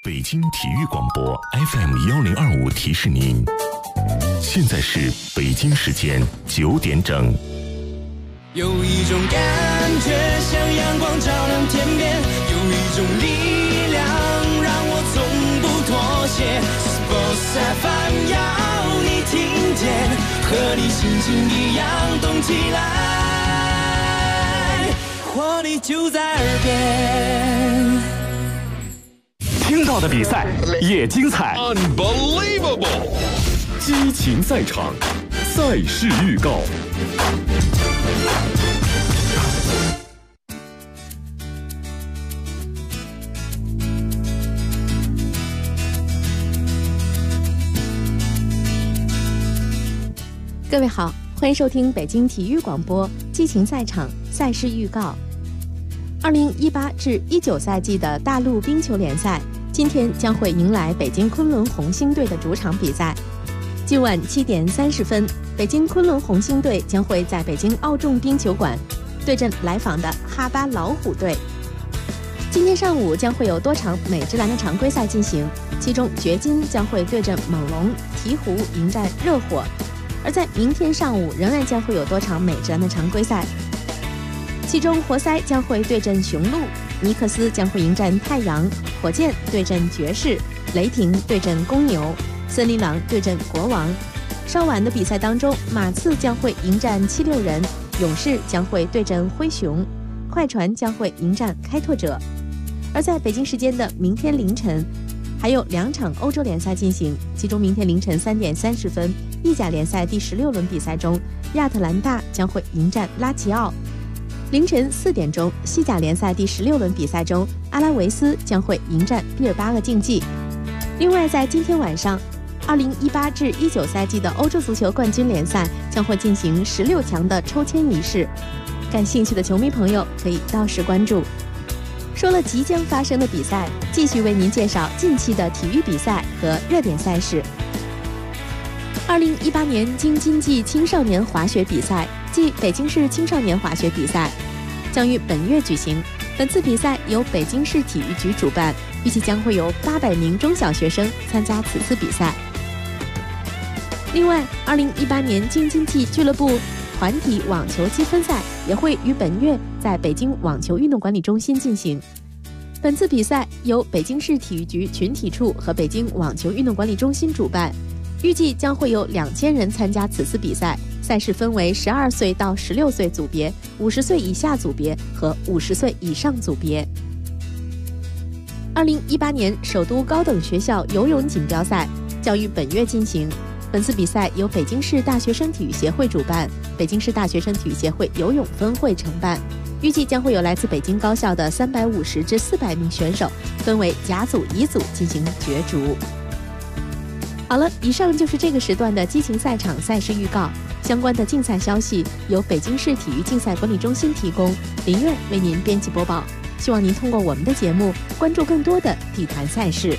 北京体育广播 FM1025提示您，现在是北京时间9点整。 有一种感觉像阳光照亮天边，有一种力量让我从不妥协。Sports FM 要你听见，和你心情一样动起来，活力就在耳边。 听到的比赛也精彩 Unbelievable 激情赛场，赛事预告。 各位好，欢迎收听北京体育广播激情赛场赛事预告。2018至19赛季的大陆冰球联赛今天将会迎来北京昆仑红星队的主场比赛。今晚7点30分，北京昆仑红星队将会在北京奥众冰球馆对阵来访的哈巴老虎队。今天上午将会有多场美职篮的常规赛进行，其中掘金将会对阵猛龙，鹈鹕迎战热火。而在明天上午仍然将会有多场美职篮的常规赛，其中活塞将会对阵雄鹿，尼克斯将会迎战太阳，火箭对阵爵士，雷霆对阵公牛，森林狼对阵国王。稍晚的比赛当中，马刺将会迎战76人，勇士将会对阵灰熊，快船将会迎战开拓者。而在北京时间的明天凌晨，还有2场欧洲联赛进行，其中明天凌晨3点30分，意甲联赛第16轮比赛中，亚特兰大将会迎战拉齐奥。凌晨4点钟，西甲联赛第16轮比赛中，阿拉维斯将会迎战毕尔巴鄂竞技。另外，在今天晚上，2018至19赛季的欧洲足球冠军联赛将会进行16强的抽签仪式，感兴趣的球迷朋友可以到时关注。说了即将发生的比赛，继续为您介绍近期的体育比赛和热点赛事。2018年京津冀青少年滑雪比赛暨北京市青少年滑雪比赛将于本月举行。本次比赛由北京市体育局主办，预计将会有800名中小学生参加此次比赛。另外，2018年京津冀俱乐部团体网球积分赛也会于本月在北京网球运动管理中心进行。本次比赛由北京市体育局群体处和北京网球运动管理中心主办，预计将会有2000人参加此次比赛。赛事分为12岁到16岁组别、50岁以下组别和50岁以上组别。2018年首都高等学校游泳锦标赛将于本月进行。本次比赛由北京市大学生体育协会主办，北京市大学生体育协会游泳分会承办，预计将会有来自北京高校的350至400名选手，分为甲组、乙组进行角逐。好了，以上就是这个时段的激情赛场赛事预告。相关的竞赛消息由北京市体育竞赛管理中心提供，林苑为您编辑播报。希望您通过我们的节目关注更多的体坛赛事。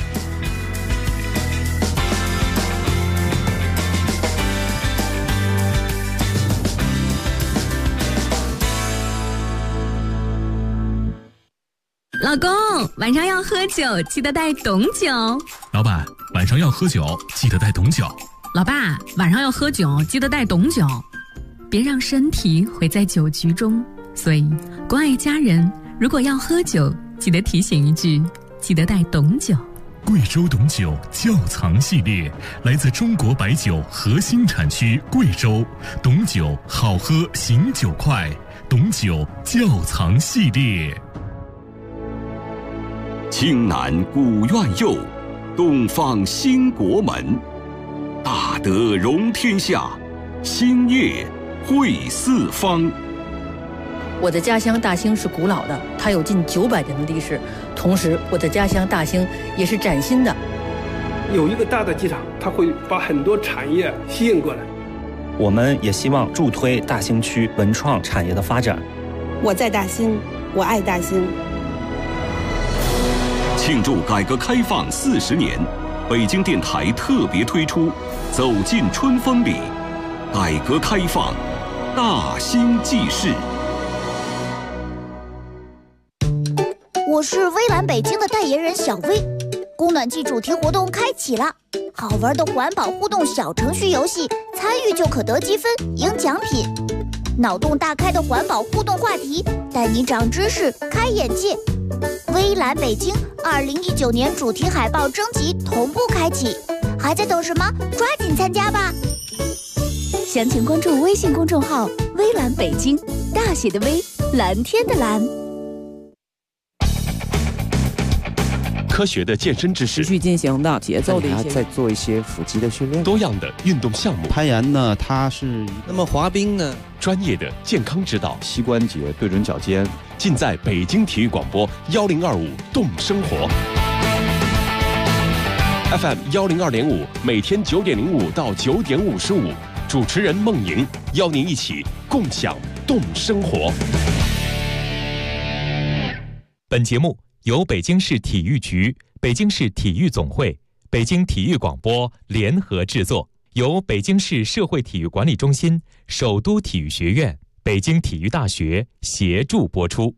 老公，晚上要喝酒，记得带董酒。 老板，晚上要喝酒，记得带董酒。 老爸，晚上要喝酒，记得带董酒。别让身体毁在酒局中。所以，关爱家人，如果要喝酒，记得提醒一句，记得带董酒。 贵州董酒窖藏系列，来自中国白酒核心产区贵州，董酒好喝醒酒快，董酒窖藏系列。 青南古院右，东方兴国门。大德容天下，兴业惠四方。 我的家乡大兴是古老的，它有近900年的历史。同时，我的家乡大兴也是崭新的。 有一个大的机场，它会把很多产业吸引过来。 我们也希望助推大兴区文创产业的发展。 我在大兴，我爱大兴。 庆祝改革开放40年，北京电台特别推出《走进春风里》，改革开放，大兴记事。 我是微蓝北京的代言人小薇， 供暖季主题活动开启了，好玩的环保互动小程序游戏，参与就可得积分赢奖品。脑洞大开的环保互动话题，带你长知识开眼界。微蓝北京2019年主题海报征集同步开启，还在等什么？抓紧参加吧！详情关注微信公众号“微蓝北京”，大写的微，蓝天的蓝。 科学的健身知识， 持续进行的节奏的一些， 再做一些腹肌的训练， 多样的运动项目。 攀岩呢，它是那么滑冰呢， 专业的健康指导， 膝关节对准脚尖， 尽在北京体育广播1025动生活 FM 102.5，每天9点05到9点55，主持人孟莹邀您一起共享动生活。 本节目由北京市体育局、北京市体育总会、北京体育广播联合制作，由北京市社会体育管理中心、首都体育学院、北京体育大学协助播出。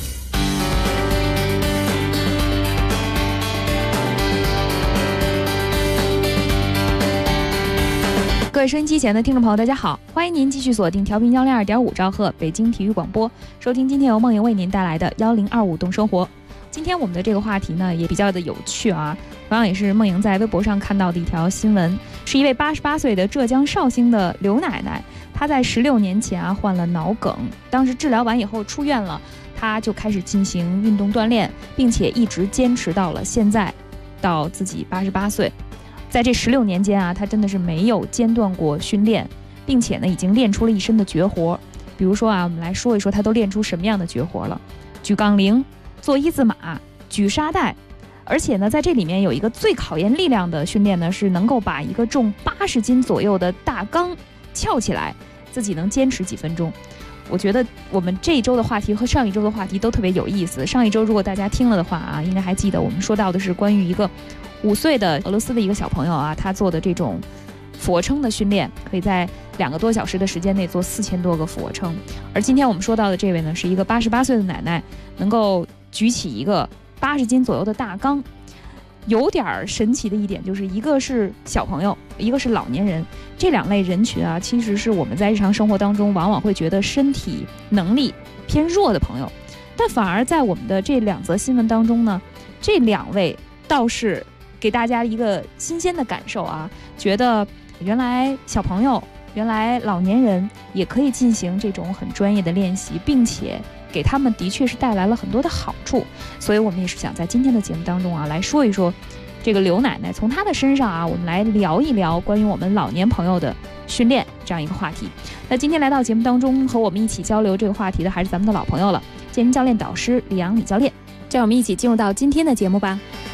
各位收音机前的听众朋友，大家好，欢迎您继续锁定调频102.5兆赫北京体育广播，收听今天由梦莹为您带来的1025动生活。今天我们的这个话题呢也比较的有趣啊，同样也是梦莹在微博上看到的一条新闻，是一位88岁的浙江绍兴的刘奶奶，她在16年前患了脑梗，当时治疗完以后出院了，她就开始进行运动锻炼，并且一直坚持到了现在，到自己88岁。在这16年间啊，她真的是没有间断过训练，并且呢已经练出了一身的绝活。比如说啊，我们来说一说她都练出什么样的绝活了：举杠铃、做一字马、举沙袋，而且呢，在这里面有一个最考验力量的训练呢，是能够把一个重80斤左右的大缸翘起来，自己能坚持几分钟。我觉得我们这一周的话题和上一周的话题都特别有意思。上一周如果大家听了的话啊，应该还记得我们说到的是关于一个5岁的俄罗斯的一个小朋友啊，他做的这种俯卧撑的训练，可以在2个多小时的时间内做4000多个俯卧撑。而今天我们说到的这位呢，是一个88岁的奶奶，能够举起一个80斤左右的大缸。有点神奇的一点就是，一个是小朋友，一个是老年人，这2类人群啊，其实是我们在日常生活当中往往会觉得身体能力偏弱的朋友，但反而在我们的这2则新闻当中呢，这2位倒是给大家一个新鲜的感受啊，觉得原来小朋友、原来老年人也可以进行这种很专业的练习，并且给他们的确是带来了很多的好处。所以我们也是想在今天的节目当中啊，来说一说这个刘奶奶，从她的身上啊，我们来聊一聊关于我们老年朋友的训练这样一个话题。那今天来到节目当中和我们一起交流这个话题的还是咱们的老朋友了，健身教练导师李阳李教练。这样我们一起进入到今天的节目吧。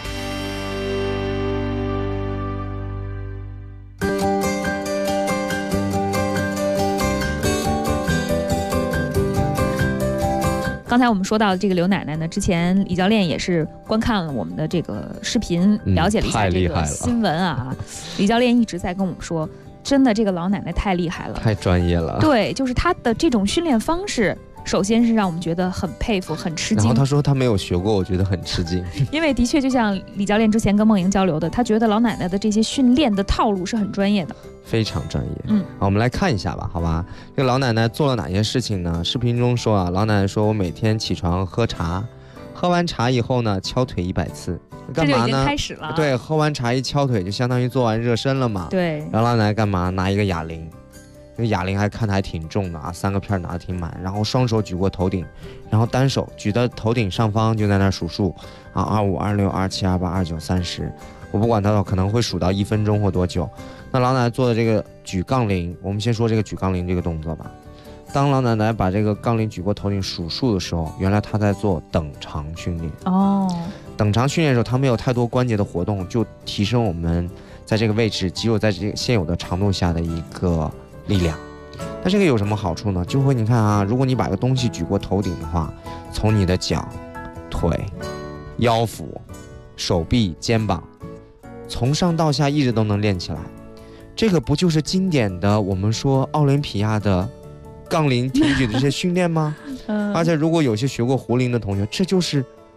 刚才我们说到这个刘奶奶呢，之前李教练也是观看了我们的这个视频，了解了一下这个新闻啊。李教练一直在跟我们说，真的这个老奶奶太厉害了， 太专业了。 对，就是她的这种训练方式，首先是让我们觉得很佩服、很吃惊。 然后他说他没有学过，我觉得很吃惊。 因为的确就像李教练之前跟梦莹交流的，他觉得老奶奶的这些训练的套路是很专业的。 非常专业。好，我们来看一下吧，好吧？这个老奶奶做了哪些事情呢？视频中说啊，老奶奶说我每天起床喝茶，喝完茶以后呢，敲腿100次。干嘛呢？ 这就已经开始了。 对，喝完茶一敲腿，就相当于做完热身了嘛。 对。 然后老奶奶干嘛？拿一个哑铃，这个哑铃还看得还挺重的啊，3个片拿得挺满，然后双手举过头顶，然后单手举到头顶上方，就在那数数啊，25、26、27、28、29、30。我不管它可能会数到1分钟或多久。那老奶奶做的这个举杠铃，我们先说这个举杠铃这个动作吧。当老奶奶把这个杠铃举过头顶数数的时候，原来她在做等长训练。等长训练的时候，她没有太多关节的活动，就提升我们在这个位置肌肉在这个现有的长度下的一个力量。那这个有什么好处呢？就会你看啊，如果你把一个东西举过头顶的话，从你的脚、腿、腰腹、手臂、肩膀，从上到下一直都能练起来。这个不就是经典的我们说奥林匹亚的杠铃挺举的这些训练吗？而且如果有些学过壶铃的同学，这就是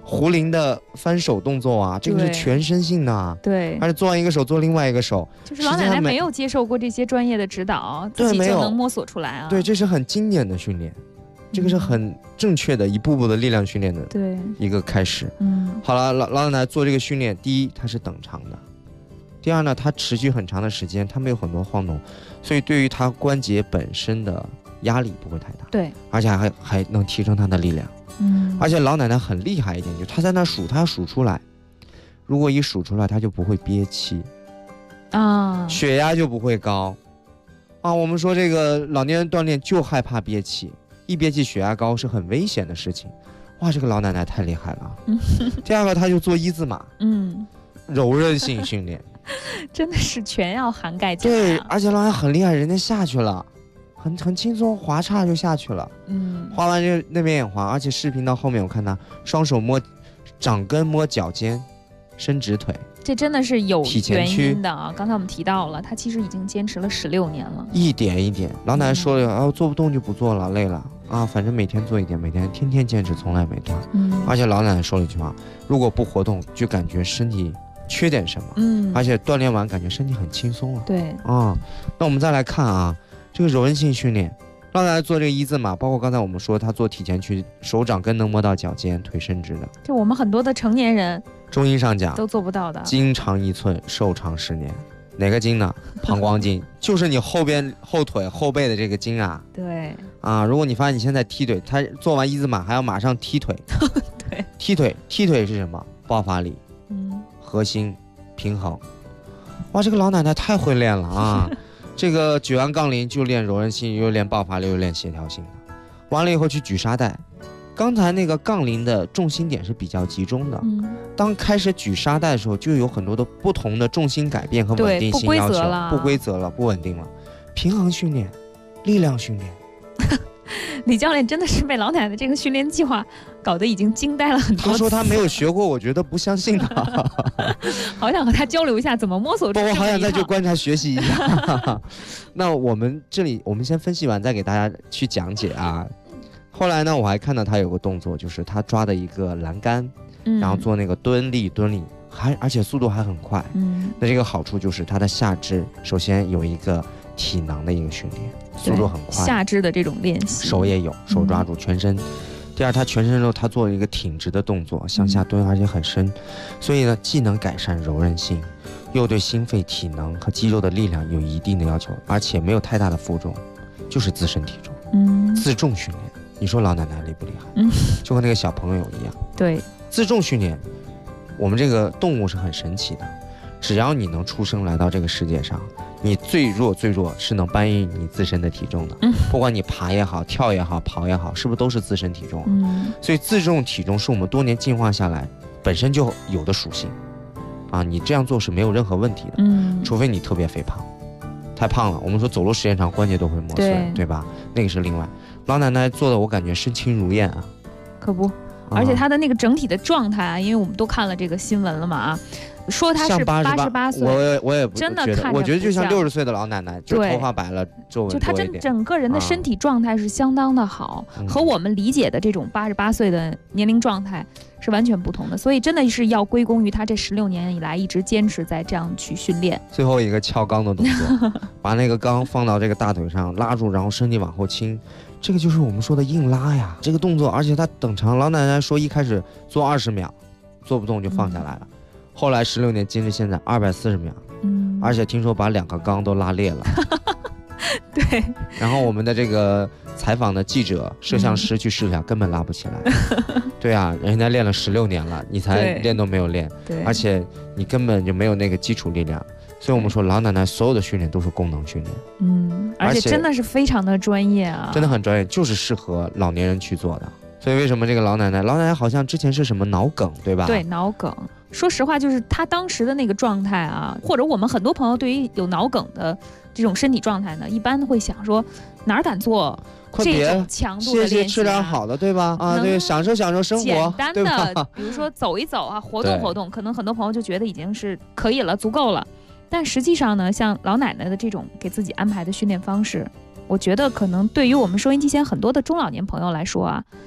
壶铃的翻手动作啊，这个是全身性的， 对， 而且做完一个手做另外一个手， 就是老奶奶没有接受过这些专业的指导，自己就能摸索出来啊。 对，这是很经典的训练，这个是很正确的一步步的力量训练的一个开始。好了，老奶奶做这个训练，第一它是等长的，第二呢它持续很长的时间，它没有很多晃动，所以对于它关节本身的压力不会太大， 对， 而且还能提升它的力量。而且老奶奶很厉害一点，就是她在那数，她数出来，如果一数出来，她就不会憋气啊，血压就不会高啊。我们说这个老年人锻炼就害怕憋气，一憋气血压高是很危险的事情。哇，这个老奶奶太厉害了。第二个，她就做一字马，柔韧性训练， 真的是全要涵盖进来。 对，而且老奶奶很厉害，人家下去了。很轻松，滑叉就下去了。滑完就那边也滑，而且视频到后面我看他双手摸掌根摸脚尖，伸直腿， 这真的是有原因的啊。刚才我们提到了，他其实已经坚持了16年了， 一点一点。老奶奶说了啊，做不动就不做了，累了啊，反正每天做一点，每天天天坚持，从来没断。而且老奶奶说了一句话，如果不活动，就感觉身体缺点什么。而且锻炼完感觉身体很轻松了。 对啊，那我们再来看啊。这个柔韧性训练，让大家做这个一字马，包括刚才我们说他做体前屈，手掌根能摸到脚尖，腿伸直的， 就我们很多的成年人， 中医上讲都做不到的。 筋长1寸，寿长10年，哪个筋呢？膀胱筋，就是你后腿后背的这个筋啊。 对啊，如果你发现你现在踢腿，他做完一字马还要马上踢腿， 对， 踢腿是什么？爆发力，核心平衡。哇，这个老奶奶太会练了啊！这个举完杠铃就练柔韧性，又练爆发力，又练协调性的。完了以后去举沙袋，刚才那个杠铃的重心点是比较集中的，当开始举沙袋的时候，就有很多的不同的重心改变和稳定性要求，不规则了，不稳定了。平衡训练，力量训练。 李教练真的是被老奶奶这个训练计划搞得已经惊呆了很多次。 他说他没有学过，我觉得不相信他。 好想和他交流一下怎么摸索出。 我好想再去观察学习一下。那我们这里我们先分析完，再给大家去讲解啊。后来呢，我还看到他有个动作，就是他抓的一个栏杆，然后做那个蹲立，而且速度还很快。那这个好处就是他的下肢首先有一个体能的一个训练，速度很快， 下肢的这种练习， 手也有，手抓住全身。第二，他全身之后他做了一个挺直的动作，向下蹲，而且很深，所以呢，既能改善柔韧性，又对心肺体能和肌肉的力量有一定的要求，而且没有太大的负重，就是自身体重，自重训练。你说老奶奶厉不厉害？就和那个小朋友一样。 对， 自重训练，我们这个动物是很神奇的，只要你能出生来到这个世界上，你最弱是能搬运你自身的体重的。不管你爬也好，跳也好，跑也好，是不是都是自身体重？所以自重体重是我们多年进化下来本身就有的属性啊，你这样做是没有任何问题的。除非你特别肥胖，太胖了，我们说走路时间长关节都会磨损，对吧？那个是另外。老奶奶做的我感觉身轻如燕啊， 可不，而且她的那个整体的状态啊，因为我们都看了这个新闻了嘛啊，说她是88岁， 我也不真的觉得， 看着我觉得就像60岁的老奶奶，就头发白了，皱纹多一点。 就她整个人的身体状态是相当的好，和我们理解的这种88岁的年龄状态是完全不同的，所以真的是要归功于她这16年以来一直坚持在这样去训练。 最后一个撬钢的动作，把那个钢放到这个大腿上拉住，然后身体往后倾。这个就是我们说的硬拉呀，这个动作，而且它等长。老奶奶说一开始做20秒，做不动就放下来了，后来16年坚持现在240秒，而且听说把2个钢都拉裂了。 对。 然后我们的这个采访的记者、摄像师去试一下，根本拉不起来。对啊，人家练了16年了，你才练都没有练，而且你根本就没有那个基础力量。所以我们说老奶奶所有的训练都是功能训练， 而且真的是非常的专业啊， 真的很专业，就是适合老年人去做的。所以为什么这个老奶奶好像之前是什么脑梗，对吧？ 对，脑梗。说实话，就是她当时的那个状态啊，或者我们很多朋友对于有脑梗的这种身体状态呢，一般会想说哪敢做这种强度的练习， 吃点好的，对吧？啊，对，享受生活， 简单的，比如说走一走啊，活动，可能很多朋友就觉得已经是可以了，足够了。但实际上呢，像老奶奶的这种给自己安排的训练方式，我觉得可能对于我们收音机前很多的中老年朋友来说啊，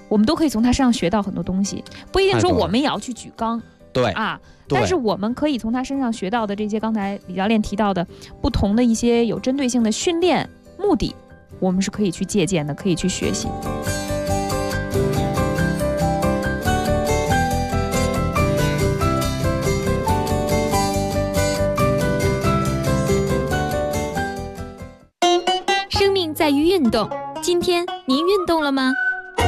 我们都可以从他身上学到很多东西，不一定说我们也要去举纲。 对啊，但是我们可以从他身上学到的这些，刚才李教练提到的不同的一些有针对性的训练目的，我们是可以去借鉴的，可以去学习。 生命在于运动，今天您运动了吗？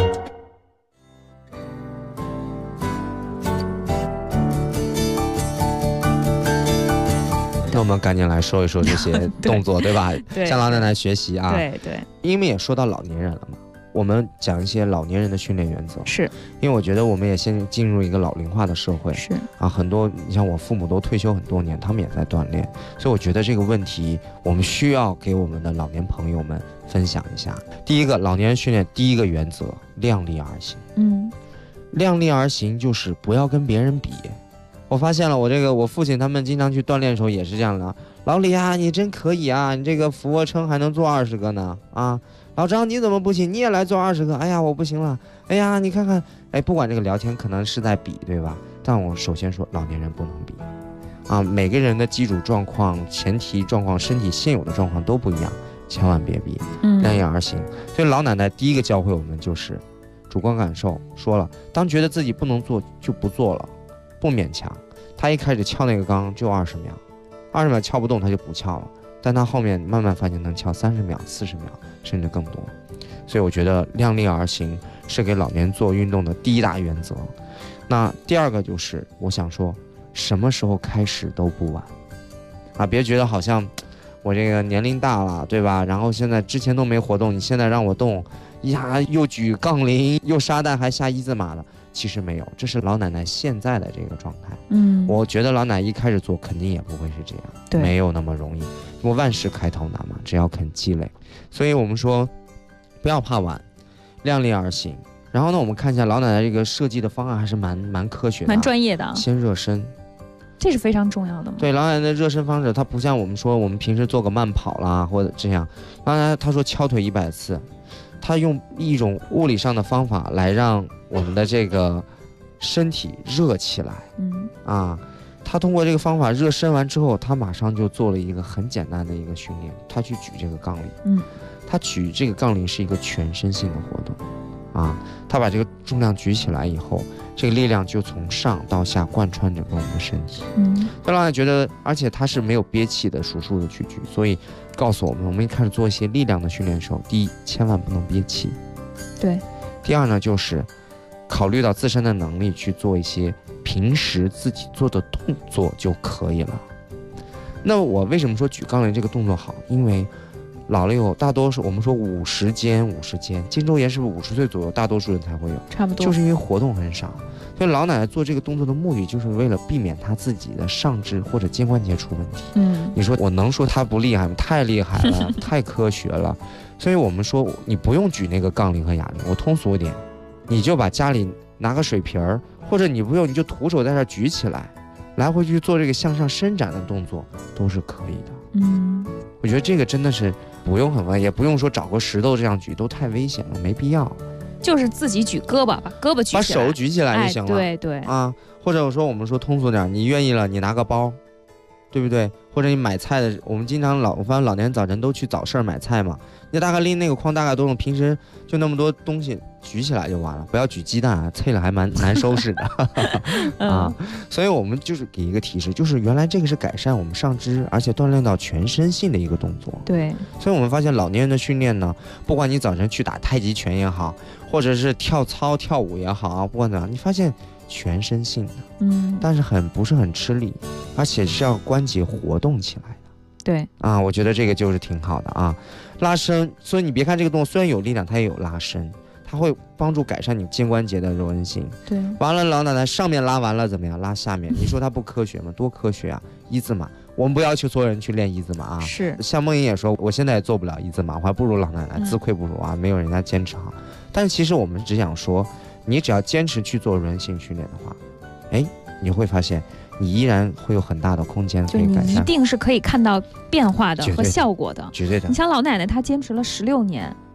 那我们赶紧来说一说这些动作，对吧？ 对， 向老奶奶学习啊。 对对， 因为也说到老年人了嘛，我们讲一些老年人的训练原则。 是， 因为我觉得我们也现在进入一个老龄化的社会。 是啊，很多你像我父母都退休很多年，他们也在锻炼，所以我觉得这个问题我们需要给我们的老年朋友们分享一下。第一个，老年人训练第一个原则，量力而行。量力而行就是不要跟别人比。我发现了，我父亲他们经常去锻炼的时候也是这样的。老李啊，你真可以啊，你这个俯卧撑还能做20个呢啊！老张你怎么不行？你也来做20个？哎呀，我不行了。哎呀，你看看，哎，不管这个聊天可能是在比，对吧？但我首先说，老年人不能比啊，每个人的基础状况、前提状况、身体现有的状况都不一样，千万别比，量力而行。所以老奶奶第一个教会我们就是主观感受，说了，当觉得自己不能做就不做了。不勉强，他一开始撬那个缸就20秒，20秒撬不动他就不撬了，但他后面慢慢发现能撬30秒、40秒，甚至更多。所以我觉得量力而行是给老年做运动的第一大原则。那第二个就是我想说，什么时候开始都不晚啊！别觉得好像我这个年龄大了，对吧？然后现在之前都没活动，你现在让我动，呀，又举杠铃，又沙袋，还下1字马的。其实没有，这是老奶奶现在的这个状态。我觉得老奶奶一开始做肯定也不会是这样，对，没有那么容易。我万事开头难嘛，只要肯积累。所以我们说，不要怕晚，量力而行。然后呢，我们看一下老奶奶这个设计的方案还是蛮科学的， 蛮专业的。 先热身， 这是非常重要的嘛。 对，老奶奶的热身方式，它不像我们说我们平时做个慢跑啦或者这样。老奶奶她说敲腿100次。他用一种物理上的方法来让我们的这个身体热起来，他通过这个方法热身完之后，他马上就做了一个很简单的一个训练，他去举这个杠铃，他举这个杠铃是一个全身性的活动，他把这个重量举起来以后，这个力量就从上到下贯穿整个我们的身体，让大家觉得，而且他是没有憋气的，数数的去举，所以告诉我们一开始做一些力量的训练的时候，第一，千万不能憋气， 对。 第二呢，就是考虑到自身的能力去做一些平时自己做的动作就可以了。那我为什么说举杠铃这个动作好？因为老了以后，大多数我们说50肩，肩周炎是不是50岁左右大多数人才会有？ 差不多， 就是因为活动很少。所以老奶奶做这个动作的目的，就是为了避免她自己的上肢或者肩关节出问题。你说我能说她不厉害吗？太厉害了，太科学了。所以我们说，你不用举那个杠铃和哑铃，我通俗一点，你就把家里拿个水瓶儿，或者你不用，你就徒手在这举起来，来回去做这个向上伸展的动作，都是可以的。我觉得这个真的是不用很危，也不用说找个石头这样举，都太危险了，没必要。 就是自己举胳膊，把胳膊举起来， 把手举起来就行了。 对对啊，或者我们说通俗点，你愿意了，你拿个包，对不对？或者你买菜的，我们经常我发现老年人早晨都去早市买菜嘛，你大概拎那个筐，大概都用平时就那么多东西举起来就完了，不要举鸡蛋啊，脆了还蛮难收拾的所以我们就是给一个提示，就是原来这个是改善我们上肢，而且锻炼到全身性的一个动作。 对， 所以我们发现老年人的训练呢，不管你早晨去打太极拳也好，或者是跳操跳舞也好啊，不管怎样，你发现全身性的，但是不是很吃力，而且是要关节活动起来的。 对啊，我觉得这个就是挺好的啊，拉伸。所以你别看这个动作虽然有力量，它也有拉伸，它会帮助改善你肩关节的柔韧性。 对， 完了老奶奶上面拉完了怎么样？拉下面，你说它不科学吗？多科学啊！1字马，我们不要求所有人去练1字马啊。 是， 像梦莹也说，我现在也做不了1字马，我还不如老奶奶，自愧不如啊，没有人家坚持好。但是其实我们只想说，你只要坚持去做柔韧性训练的话，你会发现你依然会有很大的空间可以改善， 你一定是可以看到变化的和效果的， 绝对的。 你像老奶奶，她坚持了16年，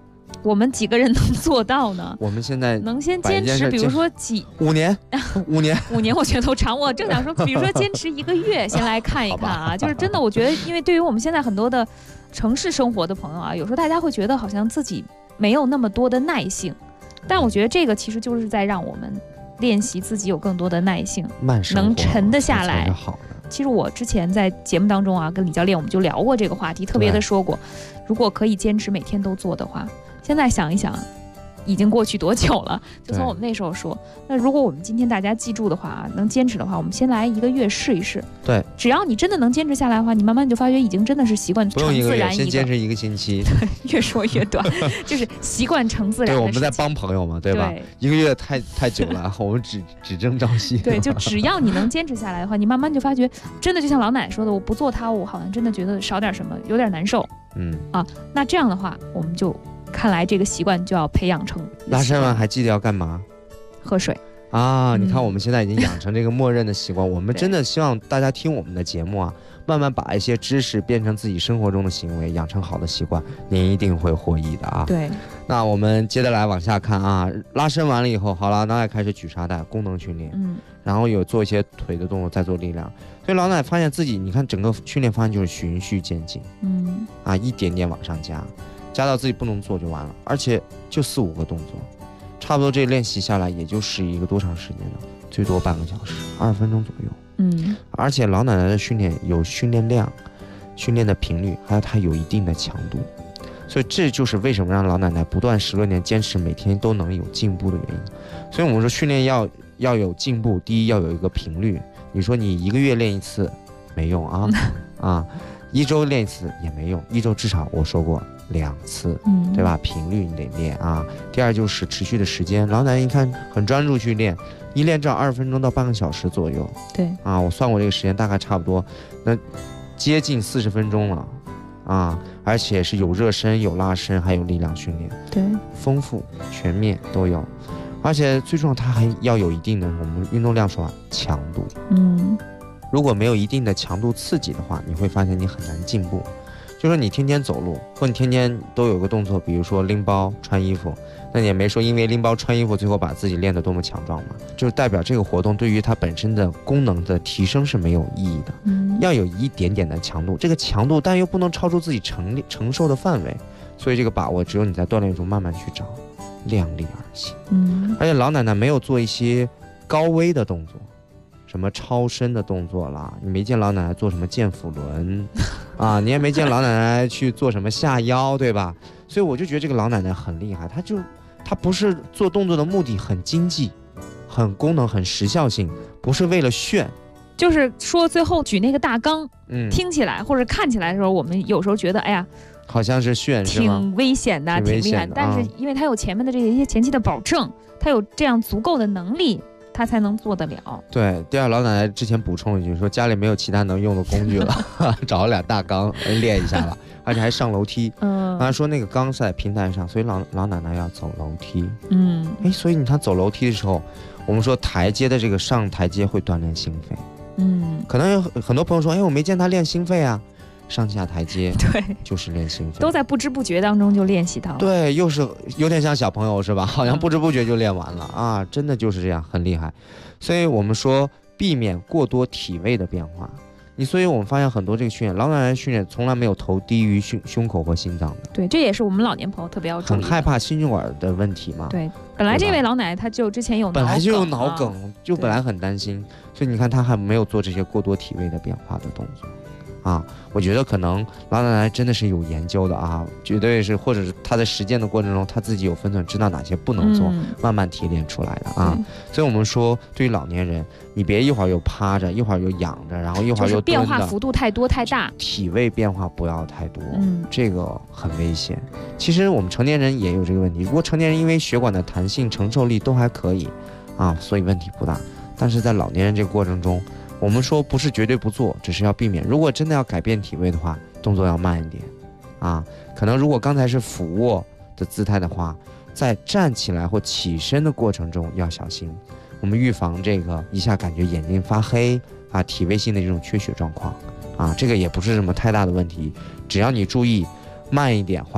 我们几个人能做到呢？ 我们现在能先坚持，比如说 5年，5年 ，5年我觉得都长。我正想说，比如说坚持1个月，先来看一看啊。就是真的，我觉得，因为对于我们现在很多的城市生活的朋友啊，有时候大家会觉得好像自己没有那么多的耐性，但我觉得这个其实就是在让我们练习自己有更多的耐性，能沉得下来。其实我之前在节目当中啊，跟李教练我们就聊过这个话题，特别的说过，如果可以坚持每天都做的话，现在想一想，已经过去多久了？就从我们那时候说，那如果我们今天大家记住的话啊，能坚持的话，我们先来1个月试一试。 对，只要你真的能坚持下来的话，你慢慢就发觉已经真的是习惯成自然。 先坚持1个星期， 越说越短，就是习惯成自然。 对，我们在帮朋友嘛，对吧？1个月太久了，我们只争朝夕。 对，就只要你能坚持下来的话，你慢慢就发觉，真的就像老奶奶说的，我不做它，我好像真的觉得少点什么，有点难受。那这样的话，我们就。看来这个习惯就要培养成。 拉伸完还记得要干嘛？ 喝水啊！你看我们现在已经养成这个默认的习惯，我们真的希望大家听我们的节目啊，慢慢把一些知识变成自己生活中的行为，养成好的习惯，您一定会获益的啊。 对。 那我们接着来往下看啊，拉伸完了以后，好了，老奶开始举沙袋，功能训练，然后有做一些腿的动作，再做力量。所以老奶发现自己，你看整个训练方案就是循序渐进，一点点往上加到自己不能做就完了，而且就4、5个动作，差不多这练习下来也就是一个多长时间呢？最多半个小时，20分钟左右。而且老奶奶的训练有训练量、训练的频率，还有它有一定的强度，所以这就是为什么让老奶奶不断16年坚持每天都能有进步的原因。所以我们说训练要有进步，第一要有一个频率。你说你1个月练1次没用啊，1周练1次也没用，1周至少我说过2次，对吧？频率你得练啊。第二就是持续的时间，老奶奶一看很专注去练，一练至少20分钟到半个小时左右。 对啊，我算过这个时间，大概差不多，那接近40分钟了啊，而且是有热身、有拉伸，还有力量训练， 对， 丰富全面都有，而且最重要，它还要有一定的我们运动量说强度。如果没有一定的强度刺激的话，你会发现你很难进步。就说你天天走路，或你天天都有个动作，比如说拎包、穿衣服，那你也没说因为拎包、穿衣服最后把自己练得多么强壮嘛，就是代表这个活动对于它本身的功能的提升是没有意义的。要有一点点的强度，这个强度但又不能超出自己承受的范围，所以这个把握只有你在锻炼中慢慢去找，量力而行。而且老奶奶没有做一些高危的动作，什么超深的动作啦，你没见老奶奶做什么健腹轮啊，你也没见老奶奶去做什么下腰，对吧？所以我就觉得这个老奶奶很厉害，她不是做动作的目的很经济、很功能、很时效性，不是为了炫。 就是说最后举那个大纲，听起来或者看起来的时候，我们有时候觉得，哎呀， 好像是炫， 挺危险的，挺厉害。但是因为它有前面的这些前期的保证，它有这样足够的能力，他才能做得了。 对，第二老奶奶之前补充了一句，说家里没有其他能用的工具了，找了2大缸练一下吧，而且还上楼梯。他说那个缸在平台上，所以老奶奶要走楼梯。所以你看走楼梯的时候，我们说台阶的这个上台阶会锻炼心肺。可能有很多朋友说，我没见他练心肺啊。上下台阶， 对， 就是练心肺， 都在不知不觉当中就练习到了。 对，又是有点像小朋友是吧？好像不知不觉就练完了啊，真的就是这样，很厉害。所以我们说避免过多体位的变化。所以我们发现很多这个训练，老奶奶训练从来没有头低于胸口或心脏的。 对，这也是我们老年朋友特别要注意的。 很害怕心血管的问题嘛。 对，本来这位老奶奶她就之前有脑梗， 本来就有脑梗，就本来很担心，所以你看她还没有做这些过多体位的变化的动作。我觉得可能老奶奶真的是有研究的啊，绝对是，或者是她在实践的过程中，她自己有分寸，知道哪些不能做，慢慢提炼出来的啊。所以我们说，对于老年人，你别一会儿又趴着，一会儿又仰着，然后一会儿又蹲着， 变化幅度太多太大， 体位变化不要太多，这个很危险。其实我们成年人也有这个问题，如果成年人因为血管的弹性、承受力都还可以所以问题不大。但是在老年人这个过程中，我们说不是绝对不做，只是要避免。如果真的要改变体位的话，动作要慢一点可能如果刚才是俯卧的姿态的话，在站起来或起身的过程中要小心，我们预防这个一下感觉眼睛发黑体位性的这种缺血状况这个也不是什么太大的问题，只要你注意慢一点、缓慢，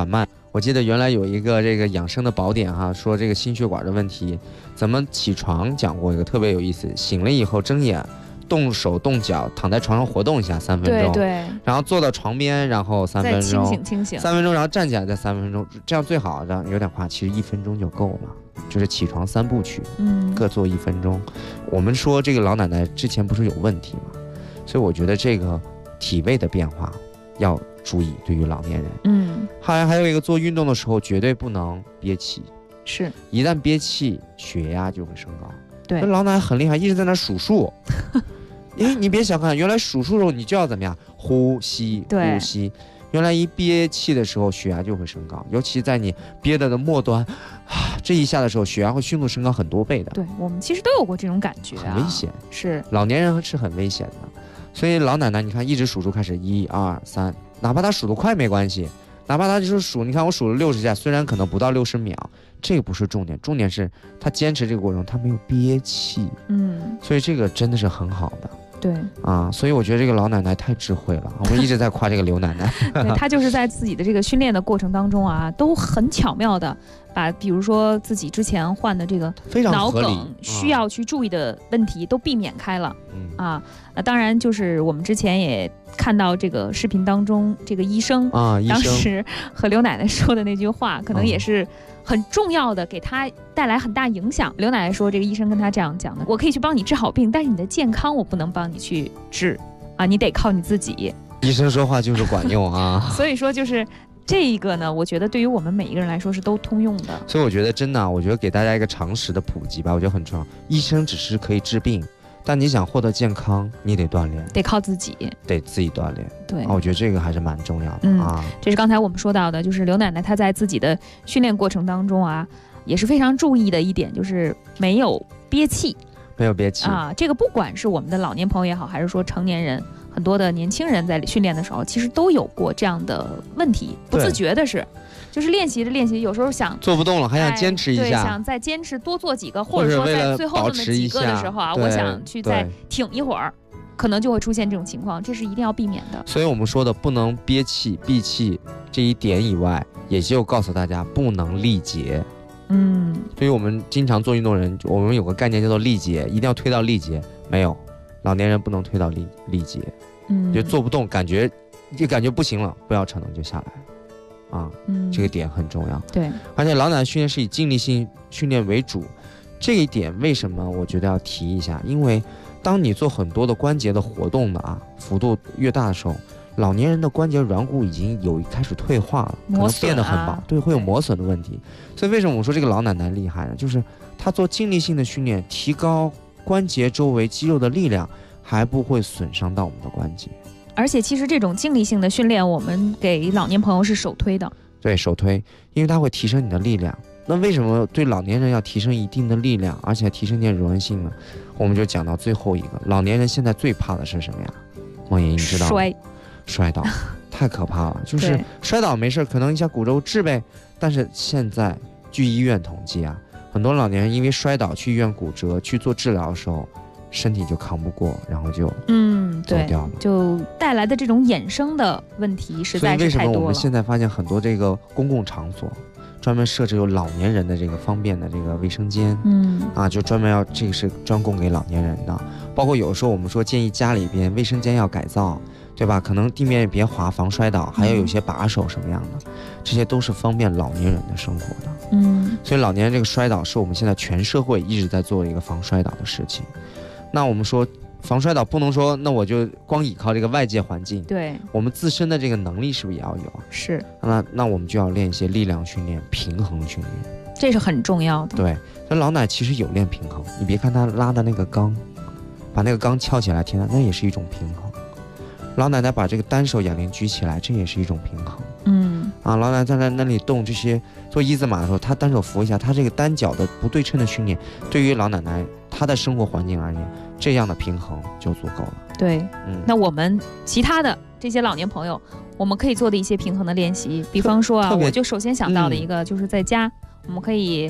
我记得原来有一个这个养生的宝典哈，说这个心血管的问题，怎么起床讲过一个特别有意思，醒了以后睁眼，动手动脚，躺在床上活动一下3分钟， 对， 然后坐到床边，然后3分钟， 再清醒 3分钟，然后站起来再3分钟，这样最好。然后有点夸，其实1分钟就够了，就是起床3部曲，各做1分钟。我们说这个老奶奶之前不是有问题吗？所以我觉得这个体位的变化要注意，对于老年人，还有一个做运动的时候绝对不能憋气， 是一旦憋气，血压就会升高。 对， 老奶奶很厉害，一直在那数数。你别小看，原来数数的时候你就要怎么样，呼吸，呼吸。原来一憋气的时候，血压就会升高，尤其在你憋的末端，这一下的时候，血压会迅速升高很多倍的。 对，我们其实都有过这种感觉啊， 很危险。 是， 老年人是很危险的，所以老奶奶你看一直数数，开始1、2、3，哪怕她数得快没关系，哪怕她就是数，你看我数了60下，虽然可能不到60秒，这个不是重点，重点是她坚持这个过程，她没有憋气，所以这个真的是很好的。 对啊，所以我觉得这个老奶奶太智慧了，我们一直在夸这个刘奶奶。 对，她就是在自己的这个训练的过程当中啊，都很巧妙的把，比如说自己之前患的这个脑梗需要去注意的问题都避免开了。当然就是我们之前也看到这个视频当中，这个医生当时和刘奶奶说的那句话，可能也是很重要的，给他带来很大影响。刘奶奶说，这个医生跟他这样讲的：我可以去帮你治好病，但是你的健康我不能帮你去治啊，你得靠你自己。 医生说话就是管用啊。 所以说就是这一个呢，我觉得对于我们每一个人来说是都通用的。 所以我觉得真的，我觉得给大家一个常识的普及吧，我觉得很重要。医生只是可以治病，但你想获得健康，你得锻炼， 得靠自己， 得自己锻炼。 对， 我觉得这个还是蛮重要的啊。 这是刚才我们说到的，就是刘奶奶她在自己的训练过程当中啊，也是非常注意的一点，就是没有憋气。 没有憋气啊，这个不管是我们的老年朋友也好，还是说成年人，很多的年轻人在训练的时候，其实都有过这样的问题，不自觉的是。就是练习着练习，有时候想做不动了，还想坚持一下， 对，想再坚持多做几个，或者说在最后那么几个的时候啊，我想去再挺一会儿，可能就会出现这种情况，这是一定要避免的。 所以我们说的不能憋气、闭气这一点以外，也就告诉大家不能力竭。所以我们经常做运动人，我们有个概念叫做力竭，一定要推到力竭，没有，老年人不能推到力竭，就做不动，感觉不行了，不要逞能就下来了。这个点很重要。 对， 而且老奶奶训练是以静力性训练为主，这一点为什么我觉得要提一下？因为当你做很多的关节的活动的幅度越大的时候，老年人的关节软骨已经开始退化了，可能变得很薄，对，会有磨损的问题。所以为什么我说这个老奶奶厉害呢？就是她做静力性的训练，提高关节周围肌肉的力量，还不会损伤到我们的关节。 而且其实这种静力性的训练，我们给老年朋友是首推的。 对，首推，因为它会提升你的力量。那为什么对老年人要提升一定的力量，而且提升点柔韧性呢？我们就讲到最后一个，老年人现在最怕的是什么呀？梦莹，你知道吗？摔倒，太可怕了。就是摔倒没事，可能一下骨折治呗。但是现在据医院统计啊，很多老年人因为摔倒去医院骨折去做治疗的时候，身体就扛不过，然后就走掉了， 就带来的这种衍生的问题实在是太多了。所以为什么我们现在发现很多这个公共场所专门设置有老年人的这个方便的这个卫生间，就专门这个是专供给老年人的。包括有时候我们说建议家里边卫生间要改造，对吧？可能地面也别滑，防摔倒，还有些把手什么样的，这些都是方便老年人的生活的。所以老年人这个摔倒是我们现在全社会一直在做一个防摔倒的事情。那我们说防摔倒不能说那我就光依靠这个外界环境， 对， 我们自身的这个能力是不是也要有？ 是。 那我们就要练一些力量训练、平衡训练， 这是很重要的。 对，那老奶其实有练平衡，你别看她拉的那个缸，把那个缸翘起来，天哪，那也是一种平衡。老奶奶把这个单手哑铃举起来，这也是一种平衡。老奶奶在那里动这些做一字马的时候，她单手扶一下，她这个单脚的不对称的训练，对于老奶奶她的生活环境而言，这样的平衡就足够了。 对，那我们其他的这些老年朋友，我们可以做的一些平衡的练习，比方说我就首先想到的一个，就是在家我们可以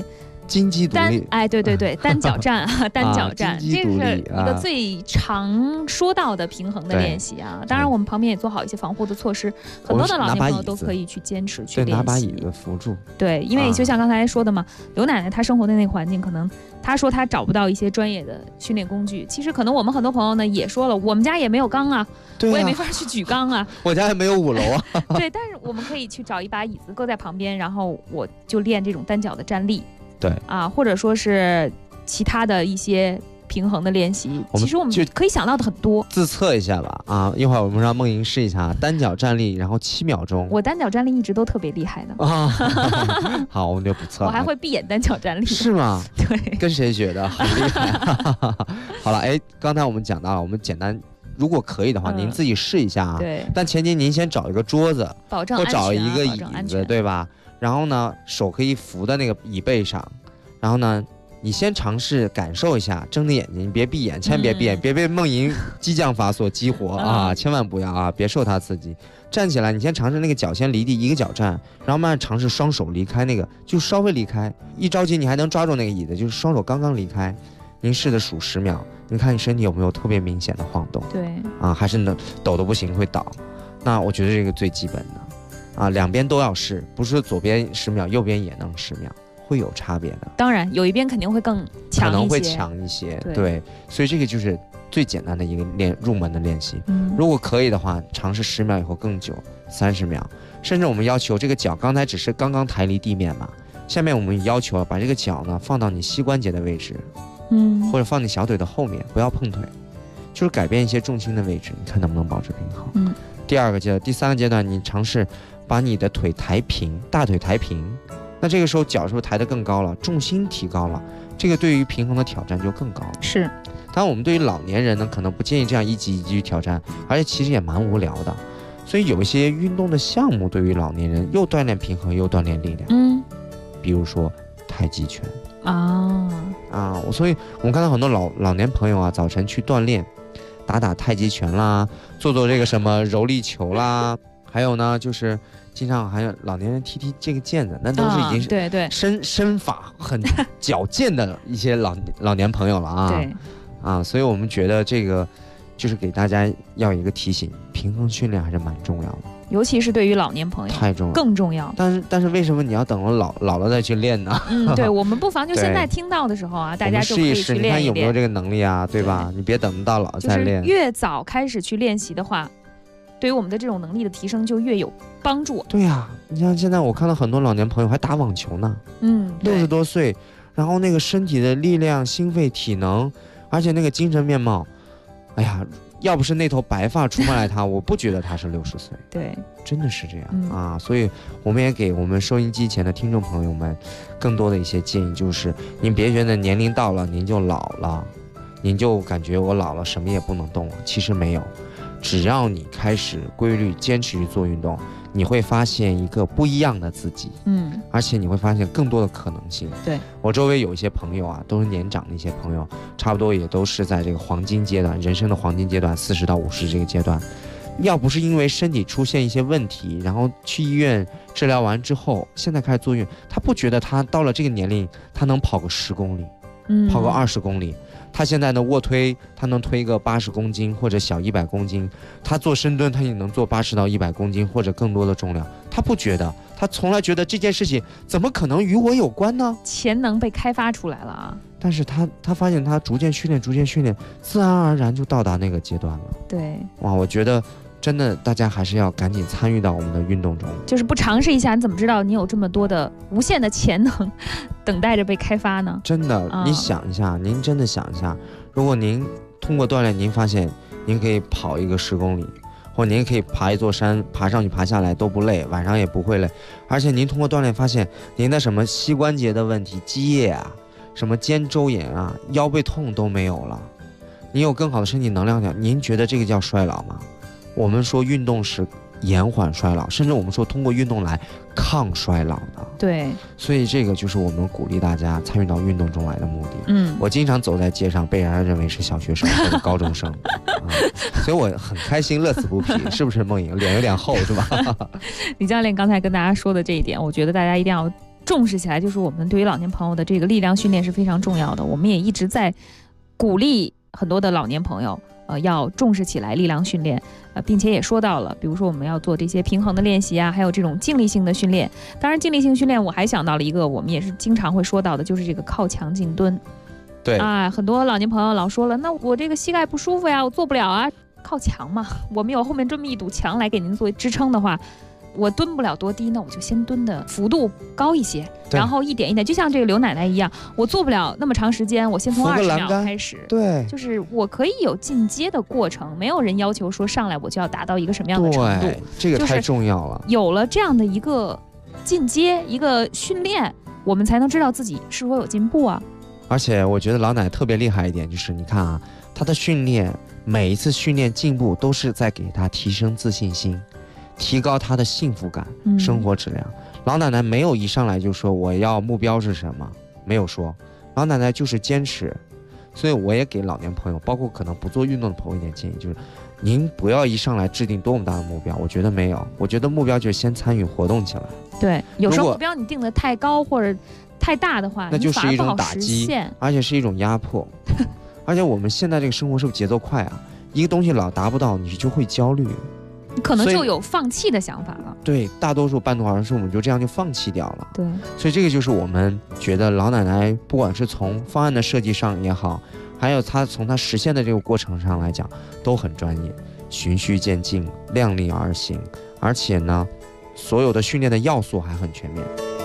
金鸡独立， 对，单脚站啊，单脚站， 这是一个最常说到的平衡的练习啊。当然，我们旁边也做好一些防护的措施，很多的老年朋友都可以去坚持去练习。 拿把椅子扶住。 对，因为就像刚才说的嘛，刘奶奶她生活的那个环境，可能她说她找不到一些专业的训练工具。其实可能我们很多朋友呢也说了，我们家也没有缸啊，我也没法去举缸啊， 我家也没有5楼啊。 对，但是我们可以去找一把椅子搁在旁边，然后我就练这种单脚的站立。 对啊，或者说是其他的一些平衡的练习，其实我们可以想到的很多。 自测一下吧，啊，一会儿我们让梦莹试一下单脚站立，然后7秒钟。 我单脚站立一直都特别厉害的啊。好，我们就不测了。 我还会闭眼单脚站立。 是吗？ 对， 跟谁学的？很厉害。好了，刚才我们讲到了，我们简单。如果可以的话，您自己试一下啊。 对。 但前提您先找一个桌子， 保证安全， 或找一个椅子，对吧？然后呢，手可以扶在那个椅背上，然后呢，你先尝试感受一下，睁着眼睛，别闭眼，千万别闭眼，别被梦莹激将法所激活啊！千万不要啊，别受它刺激。站起来，你先尝试那个脚先离地，一个脚站，然后慢慢尝试双手离开那个，就稍微离开。一着急你还能抓住那个椅子，就是双手刚刚离开。您试着数10秒，您看你身体有没有特别明显的晃动？ 对啊，还是抖得不行会倒。那我觉得这个最基本的啊，两边都要试，不是左边10秒，右边也能10秒，会有差别的。 当然，有一边肯定会更强一些， 可能会强一些。对，所以这个就是最简单的一个入门的练习。如果可以的话，尝试10秒以后更久，30秒，甚至我们要求这个脚刚才只是刚刚抬离地面嘛，下面我们要求把这个脚呢放到你膝关节的位置。或者放你小腿的后面，不要碰腿，就是改变一些重心的位置，你看能不能保持平衡。第3个阶段，你尝试把你的腿抬平，大腿抬平，那这个时候脚是不是抬得更高了，重心提高了，这个对于平衡的挑战就更高了。 是， 当然我们对于老年人呢，可能不建议这样一级一级去挑战，而且其实也蛮无聊的，所以有一些运动的项目对于老年人又锻炼平衡又锻炼力量。比如说太极拳。所以我们看到很多老年朋友啊，早晨去锻炼，打太极拳啦，做这个什么柔力球啦，还有呢就是经常还有老年人踢这个毽子，那都是已经是对身法很矫健的一些老年朋友了啊。 对所以我们觉得这个就是给大家要一个提醒，平衡训练还是蛮重要的。 尤其是对于老年朋友太重要， 更重要。 但是为什么你要等了老了再去练呢？ 对，我们不妨就现在听到的时候啊，大家就可以去练一练， 你看有没有这个能力啊，对吧？你别等到老再练。 就是越早开始去练习的话，对于我们的这种能力的提升就越有帮助。 对呀，你像现在我看到很多老年朋友还打网球呢，60多岁，然后那个身体的力量、心肺、体能，而且那个精神面貌，哎呀。要不是那头白发出卖了他，我不觉得他是60岁。 对， 真的是这样所以我们也给我们收音机前的听众朋友们更多的一些建议，就是您别觉得年龄到了您就老了，您就感觉我老了什么也不能动了，其实没有，只要你开始规律坚持去做运动，你会发现一个不一样的自己，而且你会发现更多的可能性。 对， 我周围有一些朋友啊，都是年长的一些朋友，差不多也都是在这个黄金阶段，人生的黄金阶段，40到50这个阶段，要不是因为身体出现一些问题，然后去医院治疗完之后，现在开始做运动，他不觉得他到了这个年龄，他能跑个10公里，跑个20公里。他现在呢卧推，他能推个80公斤或者小100公斤，他做深蹲，他也能做80到100公斤或者更多的重量。他不觉得，他从来觉得这件事情怎么可能与我有关呢？ 潜能被开发出来了啊！ 但是他发现他逐渐训练，自然而然就到达那个阶段了。 对， 哇，我觉得真的大家还是要赶紧参与到我们的运动中。 就是不尝试一下，你怎么知道你有这么多的无限的潜能等待着被开发呢？ 真的，你想一下，您真的想一下，如果您通过锻炼，您发现您可以跑一个10公里，或您可以爬一座山，爬上去爬下来都不累，晚上也不会累，而且您通过锻炼发现您的什么膝关节的问题、积液啊、什么肩周炎啊、腰背痛都没有了，您有更好的身体能量条，您觉得这个叫衰老吗？我们说运动是延缓衰老，甚至我们说通过运动来抗衰老的。 对， 所以这个就是我们鼓励大家参与到运动中来的目的。我经常走在街上被人家认为是小学生或者高中生所以我很开心，乐此不疲，是不是梦莹？脸有点厚是吧？ 李教练刚才跟大家说的这一点，我觉得大家一定要重视起来，就是我们对于老年朋友的这个力量训练是非常重要的。我们也一直在鼓励很多的老年朋友，要重视起来力量训练，并且也说到了，比如说我们要做这些平衡的练习啊，还有这种静力性的训练。当然，静力性训练我还想到了一个，我们也是经常会说到的，就是这个靠墙静蹲。 对啊，很多老年朋友老说了，那我这个膝盖不舒服呀，我做不了啊。靠墙嘛，我们有后面这么一堵墙来给您作为支撑的话，我蹲不了多低，那我就先蹲的幅度高一些，然后一点一点，就像这个刘奶奶一样，我做不了那么长时间，我先从20秒开始， 对， 就是我可以有进阶的过程，没有人要求说上来我就要达到一个什么样的程度， 这个太重要了。 有了这样的一个进阶，一个训练，我们才能知道自己是否有进步啊。 而且我觉得老奶特别厉害一点，就是你看啊，她的训练，每一次训练进步都是在给她提升自信心，提高她的幸福感、生活质量。老奶奶没有一上来就说我要目标是什么，没有说，老奶奶就是坚持。所以我也给老年朋友，包括可能不做运动的朋友一点建议，就是您不要一上来制定多么大的目标，我觉得没有，我觉得目标就是先参与活动起来。 对，有时候目标你定的太高或者太大的话， 那就是一种打击，而且是一种压迫。而且我们现在这个生活是不是节奏快啊？一个东西老达不到，你就会焦虑， 你可能就有放弃的想法了。 对，大多数半途而废，我们就这样就放弃掉了。 对， 所以这个就是我们觉得老奶奶，不管是从方案的设计上也好，还有她从她实现的这个过程上来讲，都很专业，循序渐进，量力而行，而且呢，所有的训练的要素还很全面。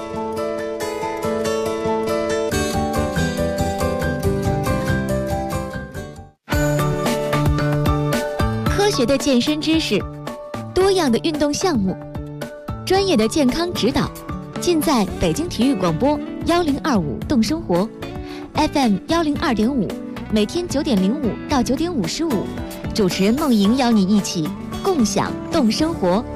科学的健身知识，多样的运动项目，专业的健康指导，尽在北京体育广播1025动生活 FM 102.5，每天9点05到9点55，主持人梦莹邀你一起共享动生活。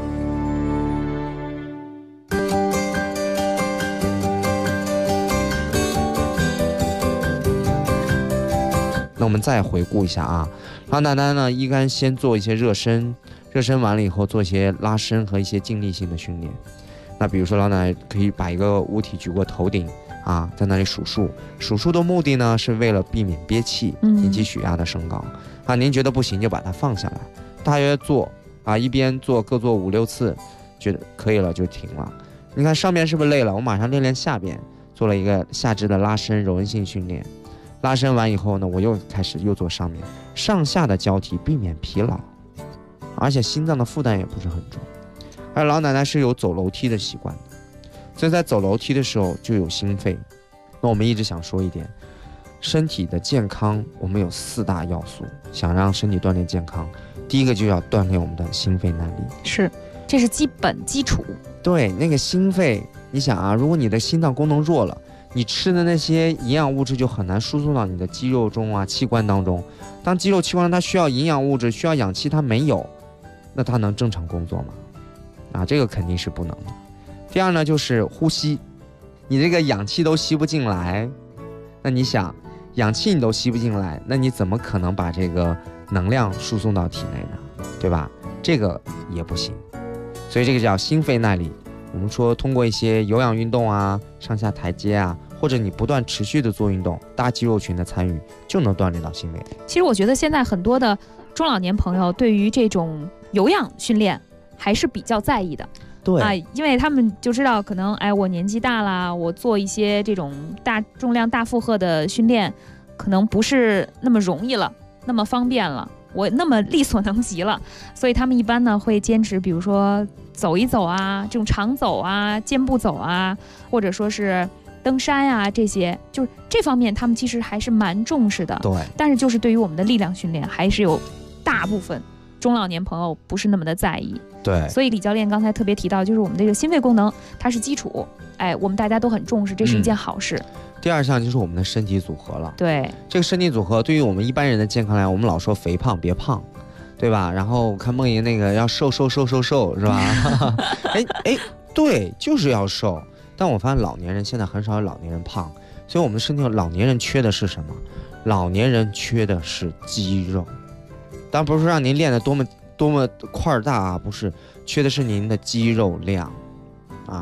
那我们再回顾一下啊，老奶奶呢，应该先做一些热身，热身完了以后做一些拉伸和一些静力性的训练。那比如说老奶奶可以把一个物体举过头顶啊，在那里数数，数数的目的呢是为了避免憋气引起血压的升高啊。您觉得不行就把它放下来，大约做啊，一边做各做5、6次，觉得可以了就停了。你看上边是不是累了？我马上练练下边，做了一个下肢的拉伸柔韧性训练。拉伸完以后呢，我又开始又做上面，上下的交替，避免疲劳，而且心脏的负担也不是很重。而老奶奶是有走楼梯的习惯的，所以在走楼梯的时候就有心肺。那我们一直想说一点，身体的健康我们有4大要素，想让身体锻炼健康，第一个就要锻炼我们的心肺耐力， 是，这是基本基础。 对，那个心肺，你想啊，如果你的心脏功能弱了，你吃的那些营养物质就很难输送到你的肌肉中啊、器官当中。当肌肉器官它需要营养物质、需要氧气，它没有，那它能正常工作吗？啊，这个肯定是不能的。第二呢，就是呼吸，你这个氧气都吸不进来，那你想，氧气你都吸不进来，那你怎么可能把这个能量输送到体内呢？对吧？这个也不行。所以这个叫心肺耐力。我们说通过一些有氧运动啊、上下台阶啊，或者你不断持续的做运动，大肌肉群的参与，就能锻炼到心肺。 其实我觉得现在很多的中老年朋友对于这种有氧训练还是比较在意的。 对啊，因为他们就知道可能我年纪大了，我做一些这种大重量大负荷的训练可能不是那么容易了，那么方便了，我那么力所能及了，所以他们一般呢会坚持，比如说走一走啊，这种长走啊、健步走啊，或者说是登山啊，这些就是这方面他们其实还是蛮重视的。 对， 但是就是对于我们的力量训练，还是有大部分中老年朋友不是那么的在意。 对， 所以李教练刚才特别提到，就是我们这个心肺功能它是基础，我们大家都很重视，这是一件好事。 第二项就是我们的身体组合了。 对， 这个身体组合对于我们一般人的健康来讲，我们老说肥胖别胖，对吧？然后看梦莹那个要瘦是吧？对，就是要瘦。但我发现老年人现在很少有老年人胖，所以我们身体老年人缺的是什么？老年人缺的是肌肉。当然不是让您练得多么块大啊，不是，缺的是您的肌肉量啊。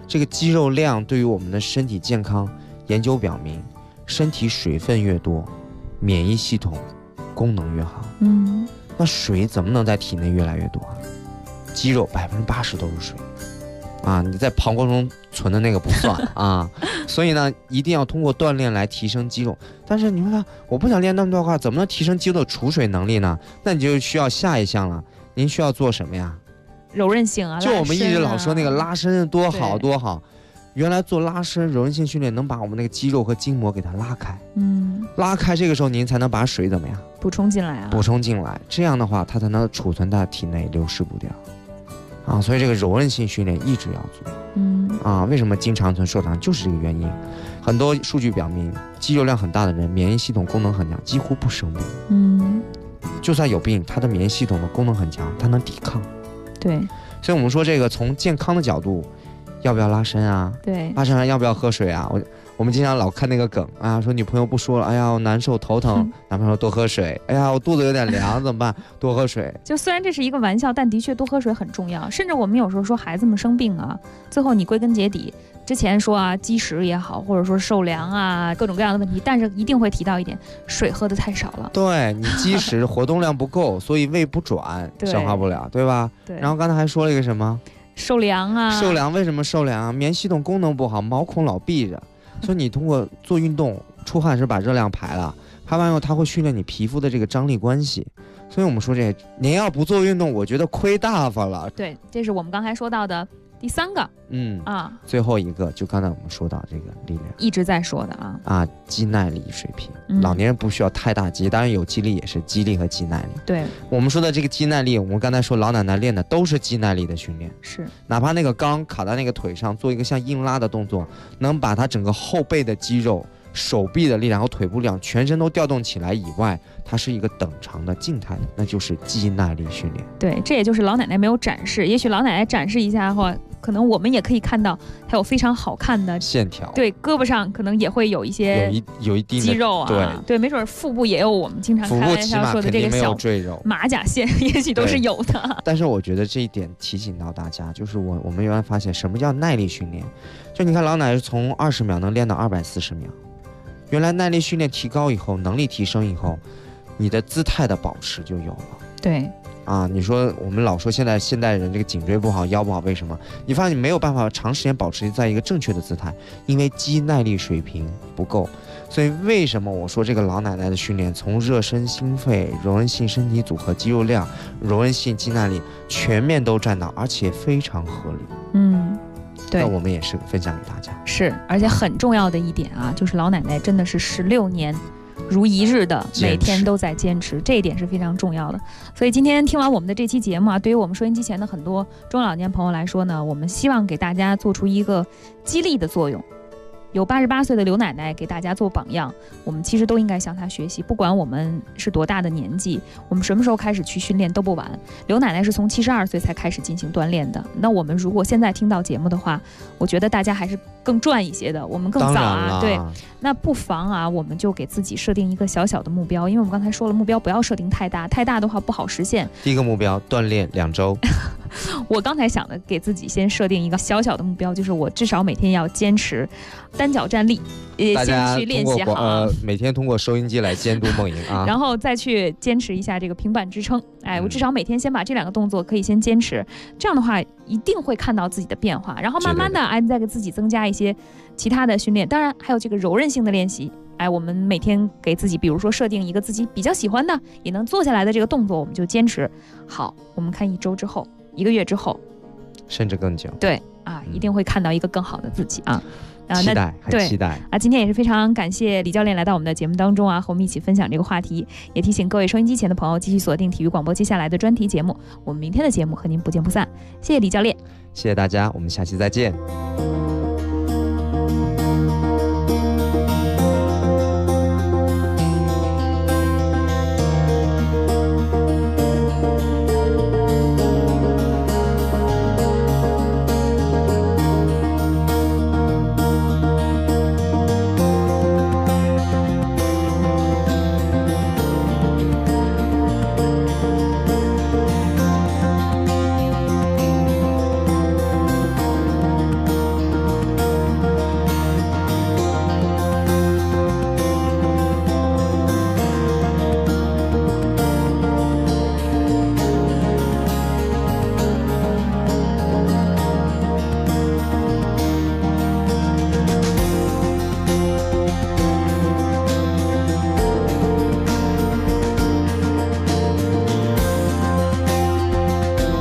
这个肌肉量对于我们的身体健康，研究表明，身体水分越多，免疫系统功能越好。那水怎么能在体内越来越多啊？肌肉80%都是水啊，你在膀胱中存的那个不算啊。所以呢，一定要通过锻炼来提升肌肉。但是你说呢，我不想练那么多的话，怎么能提升肌肉的储水能力呢？那你就需要下一项了，您需要做什么呀？ 柔韧性啊， 就我们一直老说那个拉伸多好多好，原来做拉伸柔韧性训练能把我们那个肌肉和筋膜给它拉开，拉开，这个时候您才能把水怎么样补充进来啊？ 补充进来，这样的话它才能储存在体内，流失不掉啊。所以这个柔韧性训练一直要做，为什么经常受伤就是这个原因。很多数据表明，肌肉量很大的人，免疫系统功能很强，几乎不生病。就算有病，他的免疫系统的功能很强，他能抵抗。 对， 所以我们说这个从健康的角度，要不要拉伸啊？ 对， 拉伸完要不要喝水啊？我们经常老看那个梗啊，说女朋友不说了，哎呀我难受头疼，男朋友说多喝水，哎呀我肚子有点凉怎么办？多喝水。 就虽然这是一个玩笑，但的确多喝水很重要。甚至我们有时候说孩子们生病啊，最后你归根结底，之前说啊积食也好，或者说受凉啊各种各样的问题，但是一定会提到一点，水喝的太少了。 对，你积食活动量不够，所以胃不转，消化不了，对吧？ 对。 然后刚才还说了一个什么？ 受凉啊。 受凉为什么受凉啊？免疫系统功能不好，毛孔老闭着。所以你通过做运动出汗时把热量排了，排完以后它会训练你皮肤的这个张力关系。所以我们说这您要不做运动，我觉得亏大发了。 对，这是我们刚才说到的第3个。最后一个就刚才我们说到这个力量， 一直在说的啊， 肌耐力水平。老年人不需要太大肌，当然有肌力也是肌力和肌耐力。 对， 我们说的这个肌耐力，我们刚才说老奶奶练的都是肌耐力的训练， 是哪怕那个钢卡在那个腿上，做一个像硬拉的动作，能把它整个后背的肌肉、手臂的力量和腿部力量全身都调动起来以外，它是一个等长的静态的，那就是肌耐力训练。 对，这也就是老奶奶没有展示，也许老奶奶展示一下的话，可能我们也可以看到它有非常好看的线条。 对，胳膊上可能也会有一些有一定的肌肉啊，对，没准腹部也有我们经常开玩笑说的这个小马甲线，也许都是有的。 但是我觉得这一点提醒到大家，就是我们原来发现什么叫耐力训练，就你看老奶奶从20秒能练到240秒。原来耐力训练提高以后，能力提升以后，你的姿态的保持就有了。 对啊，你说我们老说现代人这个颈椎不好，腰不好，为什么？你发现你没有办法长时间保持在一个正确的姿态，因为肌耐力水平不够。所以为什么我说这个老奶奶的训练，从热身心肺、柔韧性身体组合、肌肉量、柔韧性肌耐力全面都占到，而且非常合理。对，那我们也是分享给大家。 是，而且很重要的一点啊，就是老奶奶真的是16年如一日的每天都在坚持，这一点是非常重要的。所以今天听完我们的这期节目啊，对于我们收音机前的很多中老年朋友来说呢，我们希望给大家做出一个激励的作用。有88岁的刘奶奶给大家做榜样，我们其实都应该向她学习。不管我们是多大的年纪，我们什么时候开始去训练都不晚。刘奶奶是从72岁才开始进行锻炼的。那我们如果现在听到节目的话，我觉得大家还是更赚一些的，我们更早啊。对，那不妨啊，我们就给自己设定一个小小的目标，因为我们刚才说了，目标不要设定太大，太大的话不好实现。 第一个目标，锻炼2周。 我刚才想的，给自己先设定一个小小的目标，就是我至少每天要坚持单脚站立，先去练习好。 每天通过收音机来监督梦莹啊， 然后再去坚持一下这个平板支撑。我至少每天先把这2个动作可以先坚持，这样的话一定会看到自己的变化。然后慢慢的，再给自己增加一些其他的训练，当然还有这个柔韧性的练习。我们每天给自己，比如说设定一个自己比较喜欢的，也能做下来的这个动作，我们就坚持好。我们看1周之后1个月之后， 甚至更久。 对啊，一定会看到一个更好的自己啊！ 期待，很期待啊！今天也是非常感谢李教练来到我们的节目当中啊，和我们一起分享这个话题。也提醒各位收音机前的朋友继续锁定体育广播接下来的专题节目。我们明天的节目和您不见不散。谢谢李教练， 谢谢大家，我们下期再见。